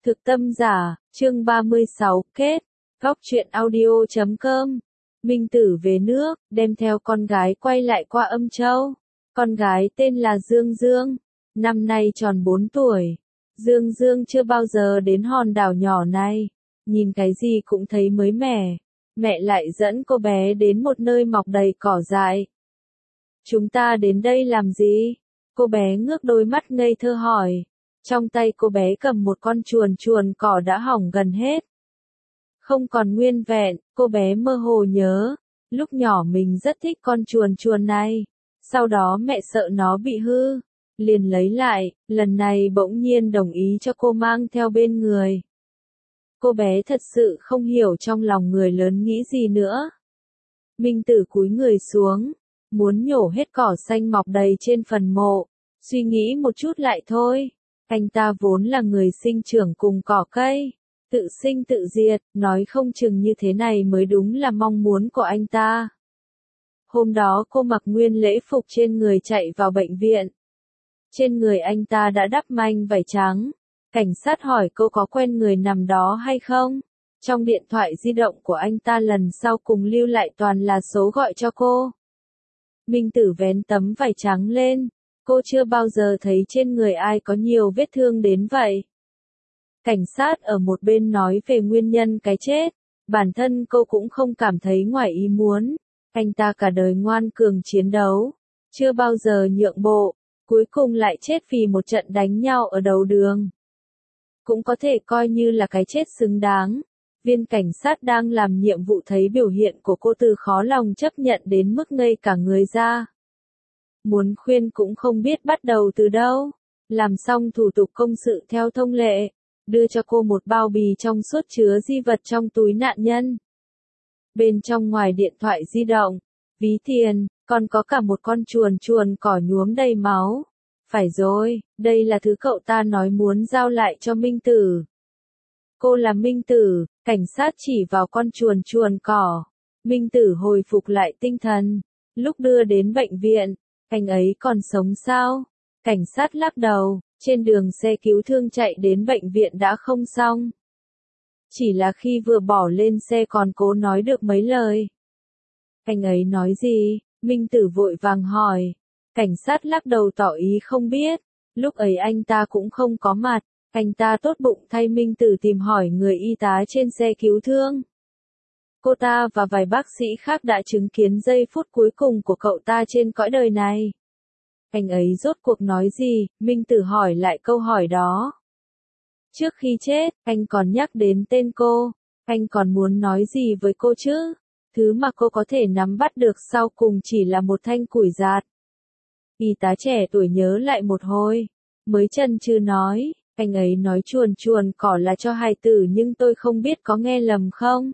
Thực tâm giả, chương 36, kết. Góc truyện audio.com. Minh Tử về nước, đem theo con gái quay lại qua Âm Châu. Con gái tên là Dương Dương, năm nay tròn 4 tuổi. Dương Dương chưa bao giờ đến hòn đảo nhỏ này, nhìn cái gì cũng thấy mới mẻ. Mẹ lại dẫn cô bé đến một nơi mọc đầy cỏ dại. Chúng ta đến đây làm gì? Cô bé ngước đôi mắt ngây thơ hỏi. Trong tay cô bé cầm một con chuồn chuồn cỏ đã hỏng gần hết. Không còn nguyên vẹn, cô bé mơ hồ nhớ. Lúc nhỏ mình rất thích con chuồn chuồn này. Sau đó mẹ sợ nó bị hư, liền lấy lại, lần này bỗng nhiên đồng ý cho cô mang theo bên người. Cô bé thật sự không hiểu trong lòng người lớn nghĩ gì nữa. Minh Tử cúi người xuống, muốn nhổ hết cỏ xanh mọc đầy trên phần mộ, suy nghĩ một chút lại thôi. Anh ta vốn là người sinh trưởng cùng cỏ cây, tự sinh tự diệt, nói không chừng như thế này mới đúng là mong muốn của anh ta. Hôm đó cô mặc nguyên lễ phục trên người chạy vào bệnh viện. Trên người anh ta đã đắp manh vải trắng. Cảnh sát hỏi cô có quen người nằm đó hay không? Trong điện thoại di động của anh ta lần sau cùng lưu lại toàn là số gọi cho cô. Minh Tử vén tấm vải trắng lên. Cô chưa bao giờ thấy trên người ai có nhiều vết thương đến vậy. Cảnh sát ở một bên nói về nguyên nhân cái chết. Bản thân cô cũng không cảm thấy ngoài ý muốn. Anh ta cả đời ngoan cường chiến đấu, chưa bao giờ nhượng bộ, cuối cùng lại chết vì một trận đánh nhau ở đầu đường. Cũng có thể coi như là cái chết xứng đáng. Viên cảnh sát đang làm nhiệm vụ thấy biểu hiện của cô từ khó lòng chấp nhận đến mức ngây cả người ra. Muốn khuyên cũng không biết bắt đầu từ đâu. Làm xong thủ tục công sự theo thông lệ, đưa cho cô một bao bì trong suốt chứa di vật trong túi nạn nhân. Bên trong ngoài điện thoại di động, ví tiền, còn có cả một con chuồn chuồn cỏ nhuốm đầy máu. Phải rồi, đây là thứ cậu ta nói muốn giao lại cho Minh Tử. Cô là Minh Tử, cảnh sát chỉ vào con chuồn chuồn cỏ. Minh Tử hồi phục lại tinh thần. Lúc đưa đến bệnh viện, anh ấy còn sống sao? Cảnh sát lắc đầu, trên đường xe cứu thương chạy đến bệnh viện đã không xong. Chỉ là khi vừa bỏ lên xe còn cố nói được mấy lời. Anh ấy nói gì? Minh Tử vội vàng hỏi. Cảnh sát lắc đầu tỏ ý không biết. Lúc ấy anh ta cũng không có mặt. Anh ta tốt bụng thay Minh Tử tìm hỏi người y tá trên xe cứu thương. Cô ta và vài bác sĩ khác đã chứng kiến giây phút cuối cùng của cậu ta trên cõi đời này. Anh ấy rốt cuộc nói gì? Minh Tử hỏi lại câu hỏi đó. Trước khi chết, anh còn nhắc đến tên cô. Anh còn muốn nói gì với cô chứ? Thứ mà cô có thể nắm bắt được sau cùng chỉ là một thanh củi giạt. Y tá trẻ tuổi nhớ lại một hồi, mới chần chừ nói, anh ấy nói chuồn chuồn cỏ là cho hài tử nhưng tôi không biết có nghe lầm không?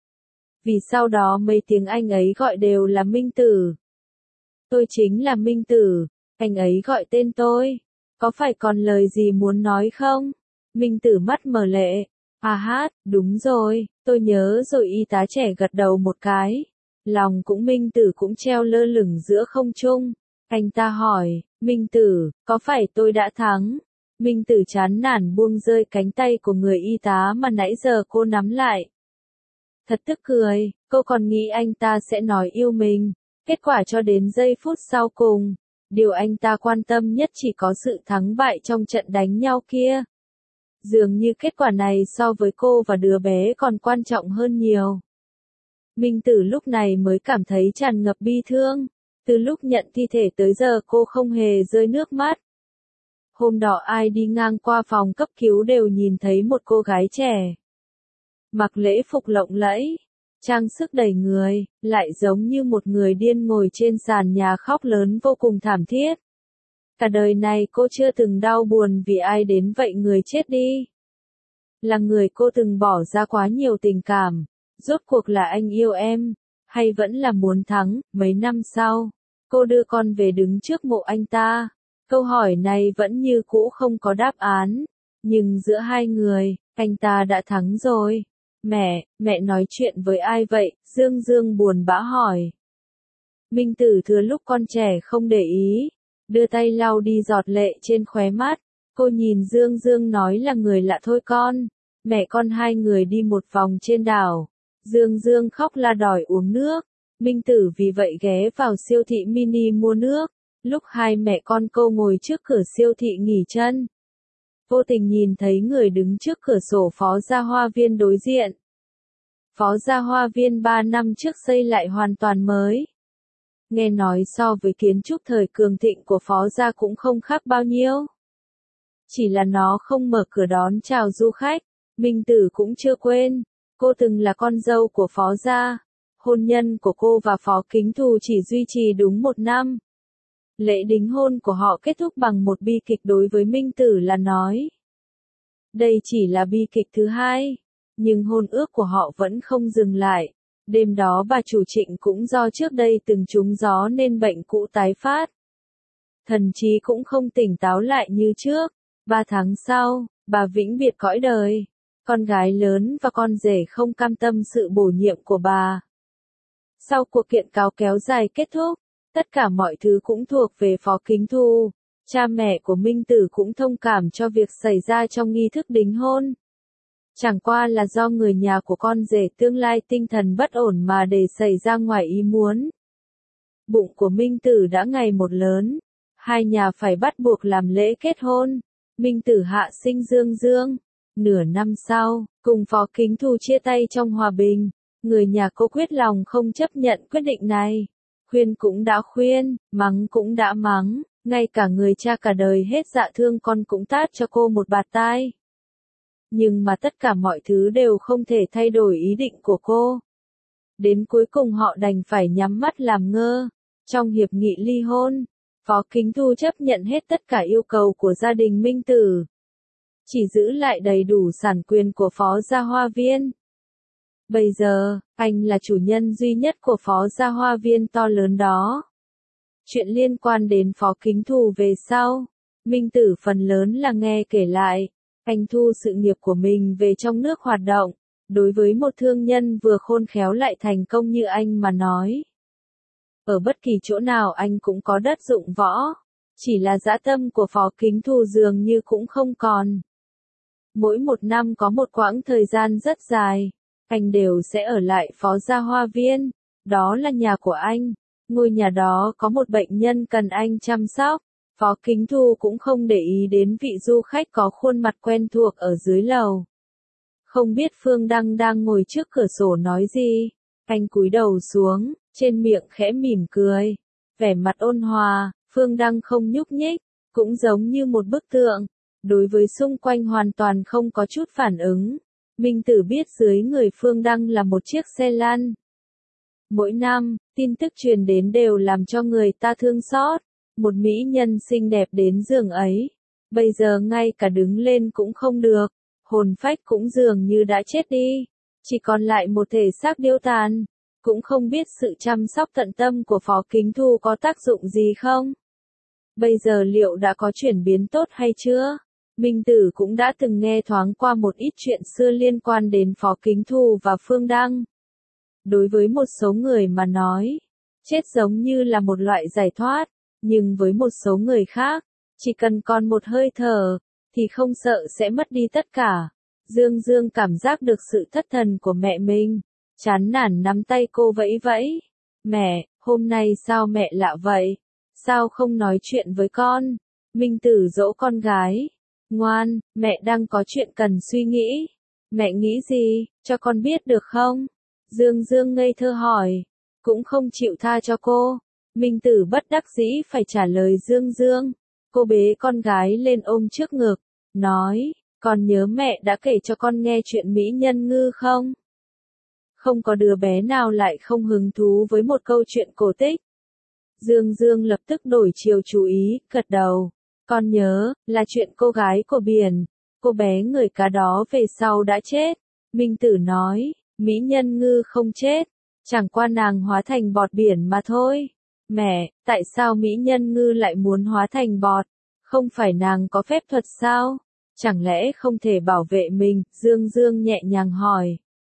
Vì sau đó mấy tiếng anh ấy gọi đều là Minh Tử. Tôi chính là Minh Tử, anh ấy gọi tên tôi. Có phải còn lời gì muốn nói không? Minh Tử mắt mở lệ. À hát, đúng rồi, tôi nhớ rồi. Y tá trẻ gật đầu một cái. Lòng cũng Minh Tử cũng treo lơ lửng giữa không trung. Anh ta hỏi, Minh Tử, có phải tôi đã thắng? Minh Tử chán nản buông rơi cánh tay của người y tá mà nãy giờ cô nắm lại. Thật tức cười, cô còn nghĩ anh ta sẽ nói yêu mình. Kết quả cho đến giây phút sau cùng, điều anh ta quan tâm nhất chỉ có sự thắng bại trong trận đánh nhau kia. Dường như kết quả này so với cô và đứa bé còn quan trọng hơn nhiều. Minh Tử lúc này mới cảm thấy tràn ngập bi thương. Từ lúc nhận thi thể tới giờ cô không hề rơi nước mắt. Hôm đó ai đi ngang qua phòng cấp cứu đều nhìn thấy một cô gái trẻ. Mặc lễ phục lộng lẫy, trang sức đầy người, lại giống như một người điên ngồi trên sàn nhà khóc lớn vô cùng thảm thiết. Cả đời này cô chưa từng đau buồn vì ai đến vậy người chết đi. Là người cô từng bỏ ra quá nhiều tình cảm. Rốt cuộc là anh yêu em, hay vẫn là muốn thắng? Mấy năm sau, cô đưa con về đứng trước mộ anh ta. Câu hỏi này vẫn như cũ không có đáp án. Nhưng giữa hai người, anh ta đã thắng rồi. Mẹ nói chuyện với ai vậy? Dương Dương buồn bã hỏi. Minh Tử thừa lúc con trẻ không để ý, đưa tay lau đi giọt lệ trên khóe mắt. Cô nhìn Dương Dương nói là người lạ thôi con. Mẹ con hai người đi một vòng trên đảo. Dương Dương khóc la đòi uống nước. Minh Tử vì vậy ghé vào siêu thị mini mua nước. Lúc hai mẹ con cô ngồi trước cửa siêu thị nghỉ chân, vô tình nhìn thấy người đứng trước cửa sổ Phó Gia Hoa Viên đối diện. Phó Gia Hoa Viên 3 năm trước xây lại hoàn toàn mới. Nghe nói so với kiến trúc thời cường thịnh của Phó Gia cũng không khác bao nhiêu. Chỉ là nó không mở cửa đón chào du khách. Minh Tử cũng chưa quên, cô từng là con dâu của Phó Gia. Hôn nhân của cô và Phó Kính Thù chỉ duy trì đúng 1 năm. Lễ đính hôn của họ kết thúc bằng một bi kịch đối với Minh Tử là nói. Đây chỉ là bi kịch thứ hai, nhưng hôn ước của họ vẫn không dừng lại. Đêm đó bà chủ Trịnh cũng do trước đây từng trúng gió nên bệnh cũ tái phát. Thần trí cũng không tỉnh táo lại như trước. 3 tháng sau, bà vĩnh biệt cõi đời. Con gái lớn và con rể không cam tâm sự bổ nhiệm của bà. Sau cuộc kiện cáo kéo dài kết thúc, tất cả mọi thứ cũng thuộc về Phó Kính Thù. Cha mẹ của Minh Tử cũng thông cảm cho việc xảy ra trong nghi thức đính hôn. Chẳng qua là do người nhà của con rể tương lai tinh thần bất ổn mà để xảy ra ngoài ý muốn. Bụng của Minh Tử đã ngày một lớn. Hai nhà phải bắt buộc làm lễ kết hôn. Minh Tử hạ sinh Dương Dương. Nửa năm sau, cùng Phó Kính Thù chia tay trong hòa bình. Người nhà cô quyết lòng không chấp nhận quyết định này. Khuyên cũng đã khuyên, mắng cũng đã mắng, ngay cả người cha cả đời hết dạ thương con cũng tát cho cô một bạt tai. Nhưng mà tất cả mọi thứ đều không thể thay đổi ý định của cô. Đến cuối cùng họ đành phải nhắm mắt làm ngơ. Trong hiệp nghị ly hôn, Phó Kính Thù chấp nhận hết tất cả yêu cầu của gia đình Minh Tử. Chỉ giữ lại đầy đủ sản quyền của Phó Gia Hoa Viên. Bây giờ, anh là chủ nhân duy nhất của Phó Gia Hoa Viên to lớn đó. Chuyện liên quan đến Phó Kính Thù về sau, Minh Tử phần lớn là nghe kể lại. Anh thu sự nghiệp của mình về trong nước hoạt động. Đối với một thương nhân vừa khôn khéo lại thành công như anh mà nói. Ở bất kỳ chỗ nào anh cũng có đất dụng võ. Chỉ là dã tâm của Phó Kính Thù dường như cũng không còn. Mỗi 1 năm có một quãng thời gian rất dài. Anh đều sẽ ở lại Phó Gia Hoa Viên. Đó là nhà của anh. Ngôi nhà đó có một bệnh nhân cần anh chăm sóc. Phó Kính Thù cũng không để ý đến vị du khách có khuôn mặt quen thuộc ở dưới lầu. Không biết Phương Đăng đang ngồi trước cửa sổ nói gì. Anh cúi đầu xuống, trên miệng khẽ mỉm cười. Vẻ mặt ôn hòa, Phương Đăng không nhúc nhích, cũng giống như một bức tượng. Đối với xung quanh hoàn toàn không có chút phản ứng. Minh Tử biết dưới người Phương Đăng là một chiếc xe lăn. Mỗi năm, tin tức truyền đến đều làm cho người ta thương xót. Một mỹ nhân xinh đẹp đến giường ấy. Bây giờ ngay cả đứng lên cũng không được. Hồn phách cũng dường như đã chết đi. Chỉ còn lại một thể xác điêu tàn. Cũng không biết sự chăm sóc tận tâm của Phó Kính Thù có tác dụng gì không? Bây giờ liệu đã có chuyển biến tốt hay chưa? Minh Tử cũng đã từng nghe thoáng qua một ít chuyện xưa liên quan đến Phó Kính Thù và Phương Đăng. Đối với một số người mà nói, chết giống như là một loại giải thoát, nhưng với một số người khác, chỉ cần còn một hơi thở, thì không sợ sẽ mất đi tất cả. Dương Dương cảm giác được sự thất thần của mẹ mình, chán nản nắm tay cô vẫy vẫy. Mẹ, hôm nay sao mẹ lạ vậy? Sao không nói chuyện với con? Minh Tử dỗ con gái. Ngoan, mẹ đang có chuyện cần suy nghĩ. Mẹ nghĩ gì, cho con biết được không? Dương Dương ngây thơ hỏi. Cũng không chịu tha cho cô. Minh Tử bất đắc dĩ phải trả lời Dương Dương. Cô bế con gái lên ôm trước ngực. Nói, con nhớ mẹ đã kể cho con nghe chuyện Mỹ Nhân Ngư không? Không có đứa bé nào lại không hứng thú với một câu chuyện cổ tích. Dương Dương lập tức đổi chiều chú ý, gật đầu. Con nhớ, là chuyện cô gái của biển. Cô bé người cá đó về sau đã chết. Minh Tử nói, Mỹ Nhân Ngư không chết. Chẳng qua nàng hóa thành bọt biển mà thôi. Mẹ, tại sao Mỹ Nhân Ngư lại muốn hóa thành bọt? Không phải nàng có phép thuật sao? Chẳng lẽ không thể bảo vệ mình? Dương Dương nhẹ nhàng hỏi.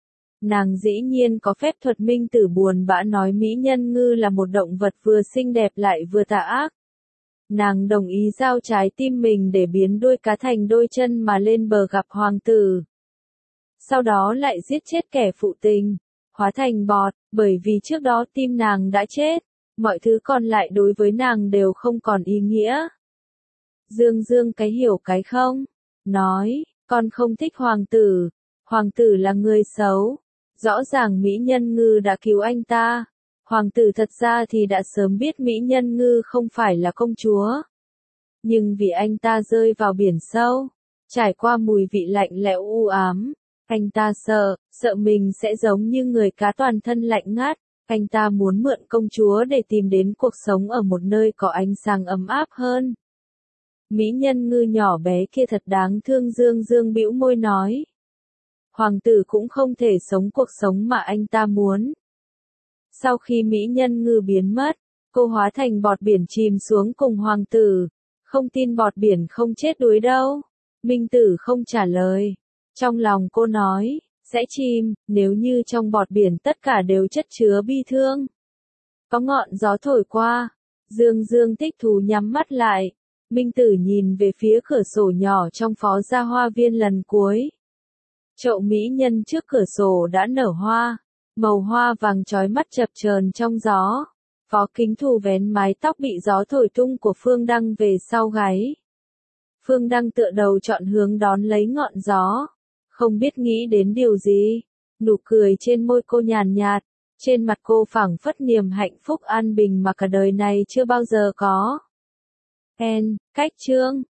Nàng dĩ nhiên có phép thuật. Minh Tử buồn bã nói Mỹ Nhân Ngư là một động vật vừa xinh đẹp lại vừa tà ác. Nàng đồng ý giao trái tim mình để biến đuôi cá thành đôi chân mà lên bờ gặp hoàng tử. Sau đó lại giết chết kẻ phụ tình, hóa thành bọt, bởi vì trước đó tim nàng đã chết, mọi thứ còn lại đối với nàng đều không còn ý nghĩa. Dương Dương cái hiểu cái không, nói, con không thích hoàng tử là người xấu, rõ ràng Mỹ Nhân Ngư đã cứu anh ta. Hoàng tử thật ra thì đã sớm biết Mỹ Nhân Ngư không phải là công chúa. Nhưng vì anh ta rơi vào biển sâu, trải qua mùi vị lạnh lẽo u ám, anh ta sợ mình sẽ giống như người cá toàn thân lạnh ngắt, anh ta muốn mượn công chúa để tìm đến cuộc sống ở một nơi có ánh sáng ấm áp hơn. Mỹ Nhân Ngư nhỏ bé kia thật đáng thương, Dương Dương bĩu môi nói. Hoàng tử cũng không thể sống cuộc sống mà anh ta muốn. Sau khi Mỹ Nhân Ngư biến mất, cô hóa thành bọt biển chìm xuống cùng hoàng tử. Không tin bọt biển không chết đuối đâu. Minh Tử không trả lời. Trong lòng cô nói, sẽ chìm, nếu như trong bọt biển tất cả đều chất chứa bi thương. Có ngọn gió thổi qua, Dương Dương thích thú nhắm mắt lại. Minh Tử nhìn về phía cửa sổ nhỏ trong Phó Gia Hoa Viên lần cuối. Chậu mỹ nhân trước cửa sổ đã nở hoa, màu hoa vàng chói mắt chập chờn trong gió. Phó Kính Thù vén mái tóc bị gió thổi tung của Phương Đăng về sau gáy. Phương Đăng tựa đầu chọn hướng đón lấy ngọn gió, không biết nghĩ đến điều gì. Nụ cười trên môi cô nhàn nhạt, trên mặt cô phảng phất niềm hạnh phúc an bình mà cả đời này chưa bao giờ có. Cách chương